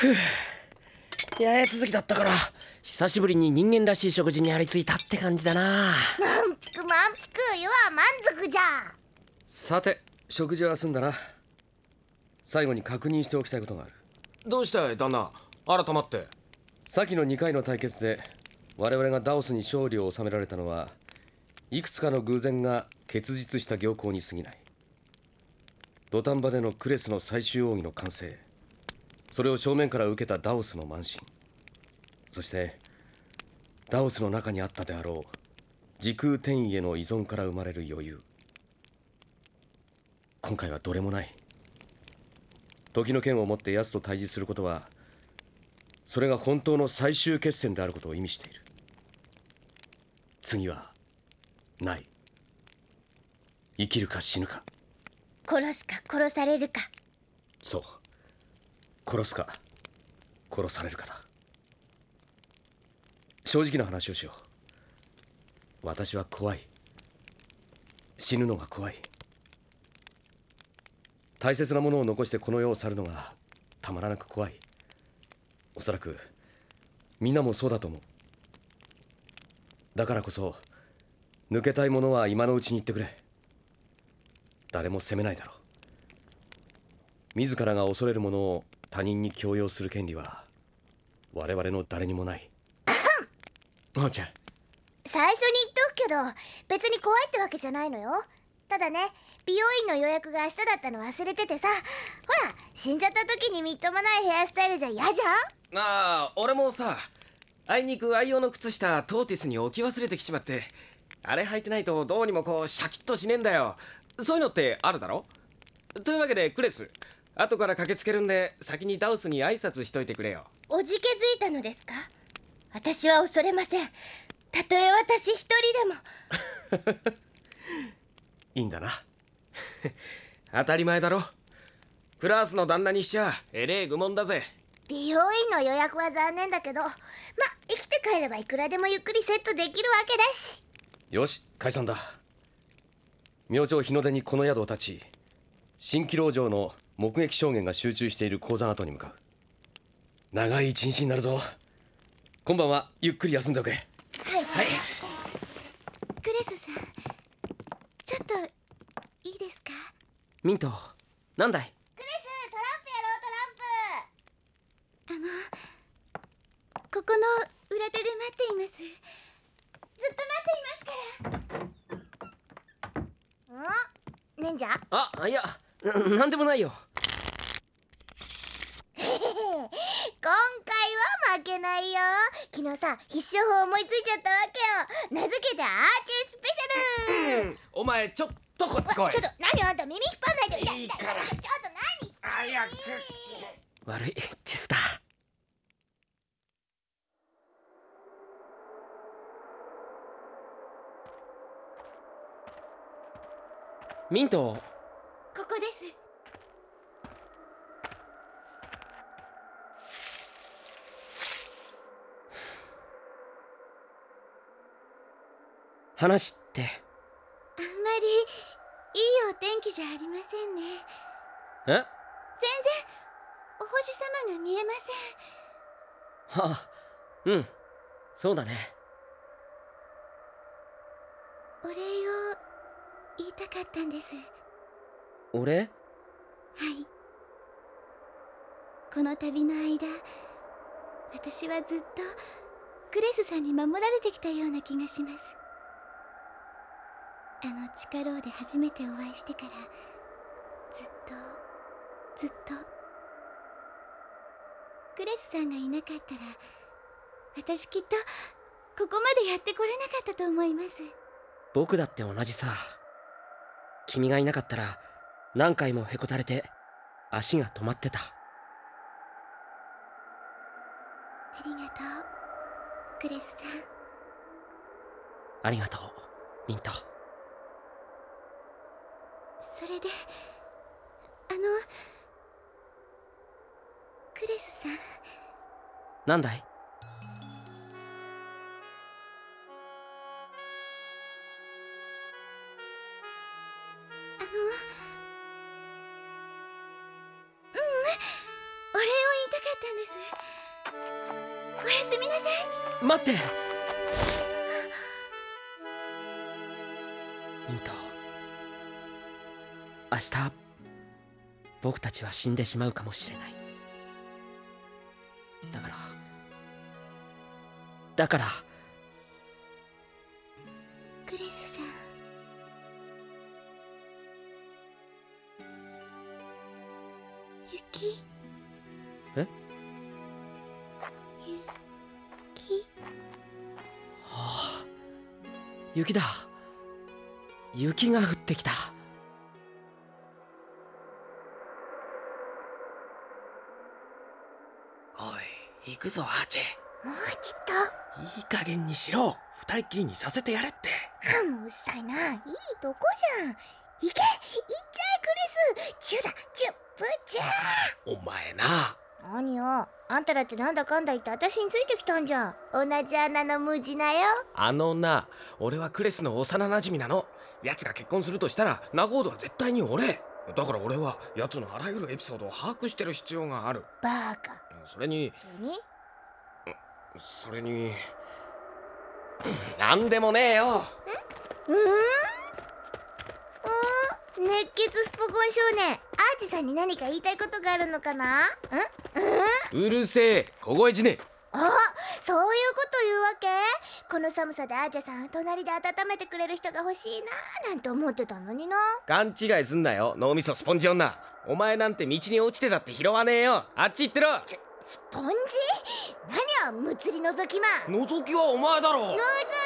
八重続きだったから久しぶりに人間らしい食事にありついたって感じだな。 満腹満腹、余は満足じゃ。 さて食事は済んだな。最後に確認しておきたいことがある。 どうしたい旦那、改まって。 先の2回の対決で我々がダオスに勝利を収められたのはいくつかの偶然が結実した僥倖に過ぎない。土壇場でのクレスの最終奥義の完成、それを正面から受けたダオスの慢心、そしてダオスの中にあったであろう時空転移への依存から生まれる余裕。今回はどれもない。時の剣を持って奴と対峙することは、それが本当の最終決戦であることを意味している。次はない。生きるか死ぬか。 殺すか殺されるか。 そう、殺すか殺されるかだ。正直な話をしよう。私は怖い。死ぬのが怖い。大切なものを残してこの世を去るのがたまらなく怖い。おそらくみんなもそうだと思う。だからこそ抜けたいものは今のうちに言ってくれ。誰も責めないだろう。自らが恐れるものを他人に強要する権利は我々の誰にもない。おうちゃん、 最初に言っておくけど、別に怖いってわけじゃないのよ。ただね、美容院の予約が明日だったの忘れててさ。ほら、死んじゃった時にみっともないヘアスタイルじゃ嫌じゃん。 ああ、俺もさ、あいにく愛用の靴下トーティスに置き忘れてきちまって、あれ履いてないとどうにもこうシャキッとしねえんだよ。そういうのってあるだろ。というわけでクレス、後から駆けつけるんで先にダウスに挨拶しといてくれよ。 おじけづいたのですか。私は恐れません。たとえ私一人でも。 いいんだな。 当たり前だろ。クラースの旦那にしちゃえれえ愚問だぜ。 美容院の予約は残念だけど、生きて帰ればいくらでもゆっくりセットできるわけだし。 よし、解散だ。明朝日の出にこの宿を立ち、蜃気楼城の目撃証言が集中している鉱山跡に向かう。長い一日になるぞ。今晩はゆっくり休んでおけ。 はい、クレスさん、ちょっといいですか。 ミント、なんだい。 クレス、トランプやろう。トランプ。ここの裏手で待っています。ずっと待っていますから。ねんじゃ。 いや、なんでもないよ。 今回は負けないよ。昨日さ、必勝法思いついちゃったわけよ。名付けてアーチェスペシャル。 お前ちょっとこっち来い。 ちょっと何あんた、耳引っ張んないで。 いいからちょっと何。 早く。悪いチェスター。ミント、 ここです。 話って。 あんまりいいお天気じゃありませんね。 え？ 全然お星様が見えません。 はあ、うん、そうだね。 お礼を言いたかったんです。 俺？ はい。この旅の間、私はずっとクレスさんに守られてきたような気がします。あの地下牢で初めてお会いしてからずっとクレスさんがいなかったら、私きっとここまでやってこれなかったと思います。 僕だって同じさ。君がいなかったら何回もへこたれて足が止まってた。 ありがとうクレスさん。 ありがとうミント。 それでクレスさん。 なんだい？ お礼を言いたかっったんです。おやすみなさい。 待って。ミント、明日僕たちは死んでしまうかもしれない。だからクレスさん、雪。 え？ 雪。 はあ、雪だ。雪が降ってきた。 おい、行くぞアーチェ。 もうちょっいい加減にしろ。二人っきりにさせてやれって。 と。もううっさいな。いいとこじゃん。行け、行っちゃえクレス。チュだ、チュプチュー。 お前な。 何よ、あんただってなんだかんだ言って私についてきたんじゃん。同じ穴の無地なよ。 な、俺はクレスの幼馴染なの。奴が結婚するとしたらナゴードは絶対に俺だから。俺は奴のあらゆるエピソードを把握してる必要がある。 バカ。 それにそれになんでもねえよ。 熱血スポコン少年、アーチさんに何か言いたいことがあるのかな。 うるせえ、小声じねえ。 あ、そういうこと言うわけ。この寒さでアーチャさん隣で温めてくれる人が欲しいななんて思ってたのにな。 勘違いすんなよ、脳みそスポンジ女。お前なんて道に落ちてたって拾わねえよ。あっち行ってろ。 スポンジ？何よ、むつりのぞきマン。 覗きはお前だろ。 むず